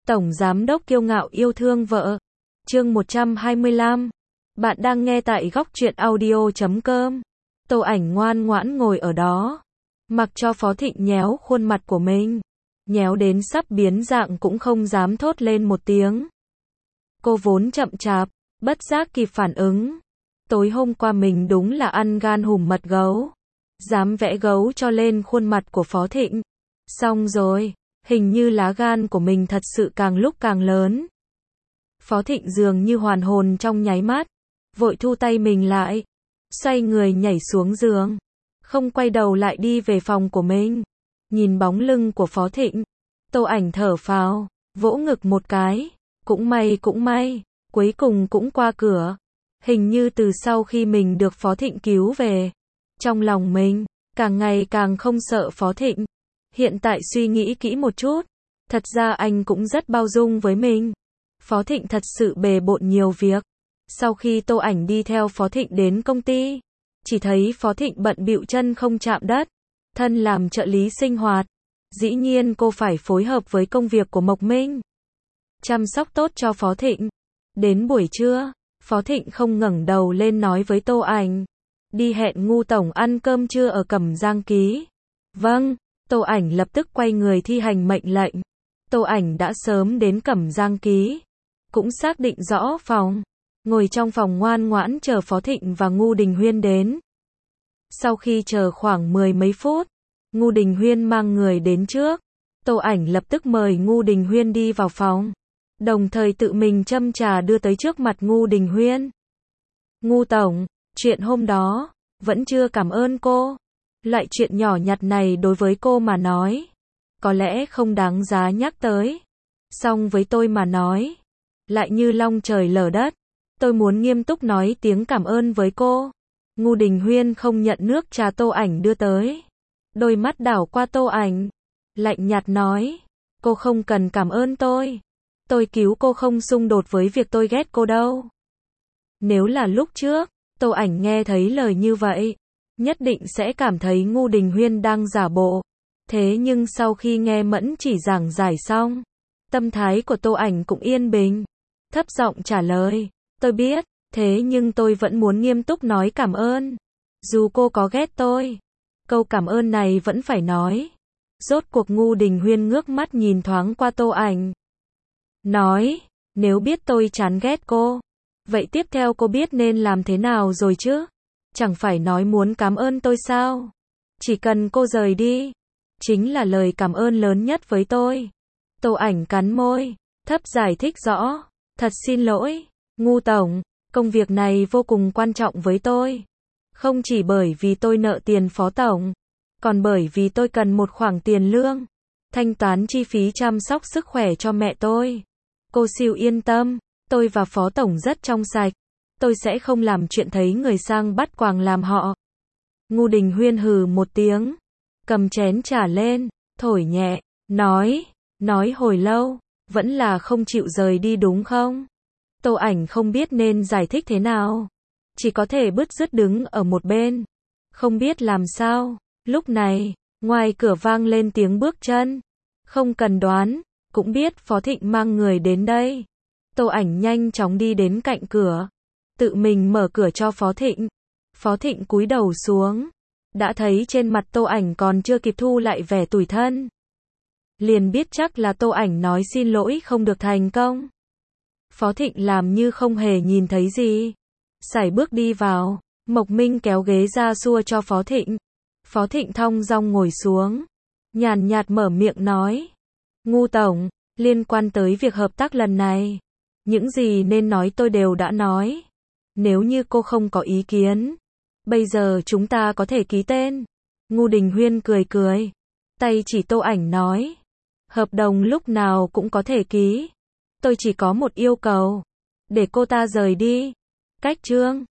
Tổng giám đốc kiêu ngạo yêu thương vợ. Chương 125. Bạn đang nghe tại góc truyện audio.com. Tô Ảnh ngoan ngoãn ngồi ở đó, mặc cho Phó Thịnh nhéo khuôn mặt của mình, nhéo đến sắp biến dạng cũng không dám thốt lên một tiếng. Cô vốn chậm chạp, bất giác kịp phản ứng. Tối hôm qua mình đúng là ăn gan hùm mật gấu, dám vẽ gấu cho lên khuôn mặt của Phó Thịnh. Xong rồi, hình như lá gan của mình thật sự càng lúc càng lớn. Phó Thịnh dường như hoàn hồn trong nháy mắt, vội thu tay mình lại, xoay người nhảy xuống giường, không quay đầu lại đi về phòng của mình. Nhìn bóng lưng của Phó Thịnh, Tô Ảnh thở phào, vỗ ngực một cái, cũng may, cuối cùng cũng qua cửa. Hình như từ sau khi mình được Phó Thịnh cứu về, trong lòng mình càng ngày càng không sợ Phó Thịnh. Hiện tại suy nghĩ kỹ một chút, thật ra anh cũng rất bao dung với mình. Phó Thịnh thật sự bề bộn nhiều việc. Sau khi Tô Ảnh đi theo Phó Thịnh đến công ty, chỉ thấy Phó Thịnh bận bịu chân không chạm đất, thân làm trợ lý sinh hoạt. Dĩ nhiên cô phải phối hợp với công việc của Mộc Minh, chăm sóc tốt cho Phó Thịnh. Đến buổi trưa, Phó Thịnh không ngẩng đầu lên nói với Tô Ảnh, đi hẹn Ngu tổng ăn cơm trưa ở Cẩm Giang Ký. Vâng. Tô Ảnh lập tức quay người thi hành mệnh lệnh. Tô Ảnh đã sớm đến Cẩm Giang Ký, cũng xác định rõ phòng, ngồi trong phòng ngoan ngoãn chờ Phó Thịnh và Ngu Đình Huyên đến. Sau khi chờ khoảng 10 mấy phút, Ngu Đình Huyên mang người đến trước. Tô Ảnh lập tức mời Ngu Đình Huyên đi vào phòng, đồng thời tự mình châm trà đưa tới trước mặt Ngu Đình Huyên. Ngu tổng, chuyện hôm đó, vẫn chưa cảm ơn cô. Loại chuyện nhỏ nhặt này đối với cô mà nói, có lẽ không đáng giá nhắc tới. Song với tôi mà nói, lại như long trời lở đất. Tôi muốn nghiêm túc nói tiếng cảm ơn với cô. Ngu Đình Huyên không nhận nước trà Tô Ảnh đưa tới. Đôi mắt đảo qua Tô Ảnh, lạnh nhạt nói, cô không cần cảm ơn tôi. Tôi cứu cô không xung đột với việc tôi ghét cô đâu. Nếu là lúc trước, Tô Ảnh nghe thấy lời như vậy, nhất định sẽ cảm thấy Ngu Đình Huyên đang giả bộ. Thế nhưng sau khi nghe Mẫn Chỉ giảng giải xong, tâm thái của Tô Ảnh cũng yên bình, thấp giọng trả lời, tôi biết, thế nhưng tôi vẫn muốn nghiêm túc nói cảm ơn. Dù cô có ghét tôi, câu cảm ơn này vẫn phải nói. Rốt cuộc Ngu Đình Huyên ngước mắt nhìn thoáng qua Tô Ảnh, nói, nếu biết tôi chán ghét cô, vậy tiếp theo cô biết nên làm thế nào rồi chứ? Chẳng phải nói muốn cảm ơn tôi sao? Chỉ cần cô rời đi, chính là lời cảm ơn lớn nhất với tôi. Tô Ảnh cắn môi, thấp giải thích rõ, thật xin lỗi, Ngu tổng, công việc này vô cùng quan trọng với tôi. Không chỉ bởi vì tôi nợ tiền Phó tổng, còn bởi vì tôi cần một khoản tiền lương, thanh toán chi phí chăm sóc sức khỏe cho mẹ tôi. Cô siêu yên tâm, tôi và Phó tổng rất trong sạch. Tôi sẽ không làm chuyện thấy người sang bắt quàng làm họ. Ngu Đình Huyên hừ một tiếng, cầm chén trà lên, thổi nhẹ, nói hồi lâu, vẫn là không chịu rời đi đúng không? Tô Ảnh không biết nên giải thích thế nào, chỉ có thể bứt rứt đứng ở một bên, không biết làm sao. Lúc này, ngoài cửa vang lên tiếng bước chân, không cần đoán, cũng biết Phó Thịnh mang người đến đây. Tô Ảnh nhanh chóng đi đến cạnh cửa, tự mình mở cửa cho Phó Thịnh. Phó Thịnh cúi đầu xuống, đã thấy trên mặt Tô Ảnh còn chưa kịp thu lại vẻ tủi thân, liền biết chắc là Tô Ảnh nói xin lỗi không được thành công. Phó Thịnh làm như không hề nhìn thấy gì, sải bước đi vào. Mộc Minh kéo ghế ra xua cho Phó Thịnh. Phó Thịnh thong dong ngồi xuống, nhàn nhạt mở miệng nói, Ngu tổng, liên quan tới việc hợp tác lần này, những gì nên nói tôi đều đã nói. Nếu như cô không có ý kiến, bây giờ chúng ta có thể ký tên. Ngu Đình Huyên cười, tay chỉ Tô Ảnh nói, hợp đồng lúc nào cũng có thể ký. Tôi chỉ có một yêu cầu, để cô ta rời đi. Cách trương,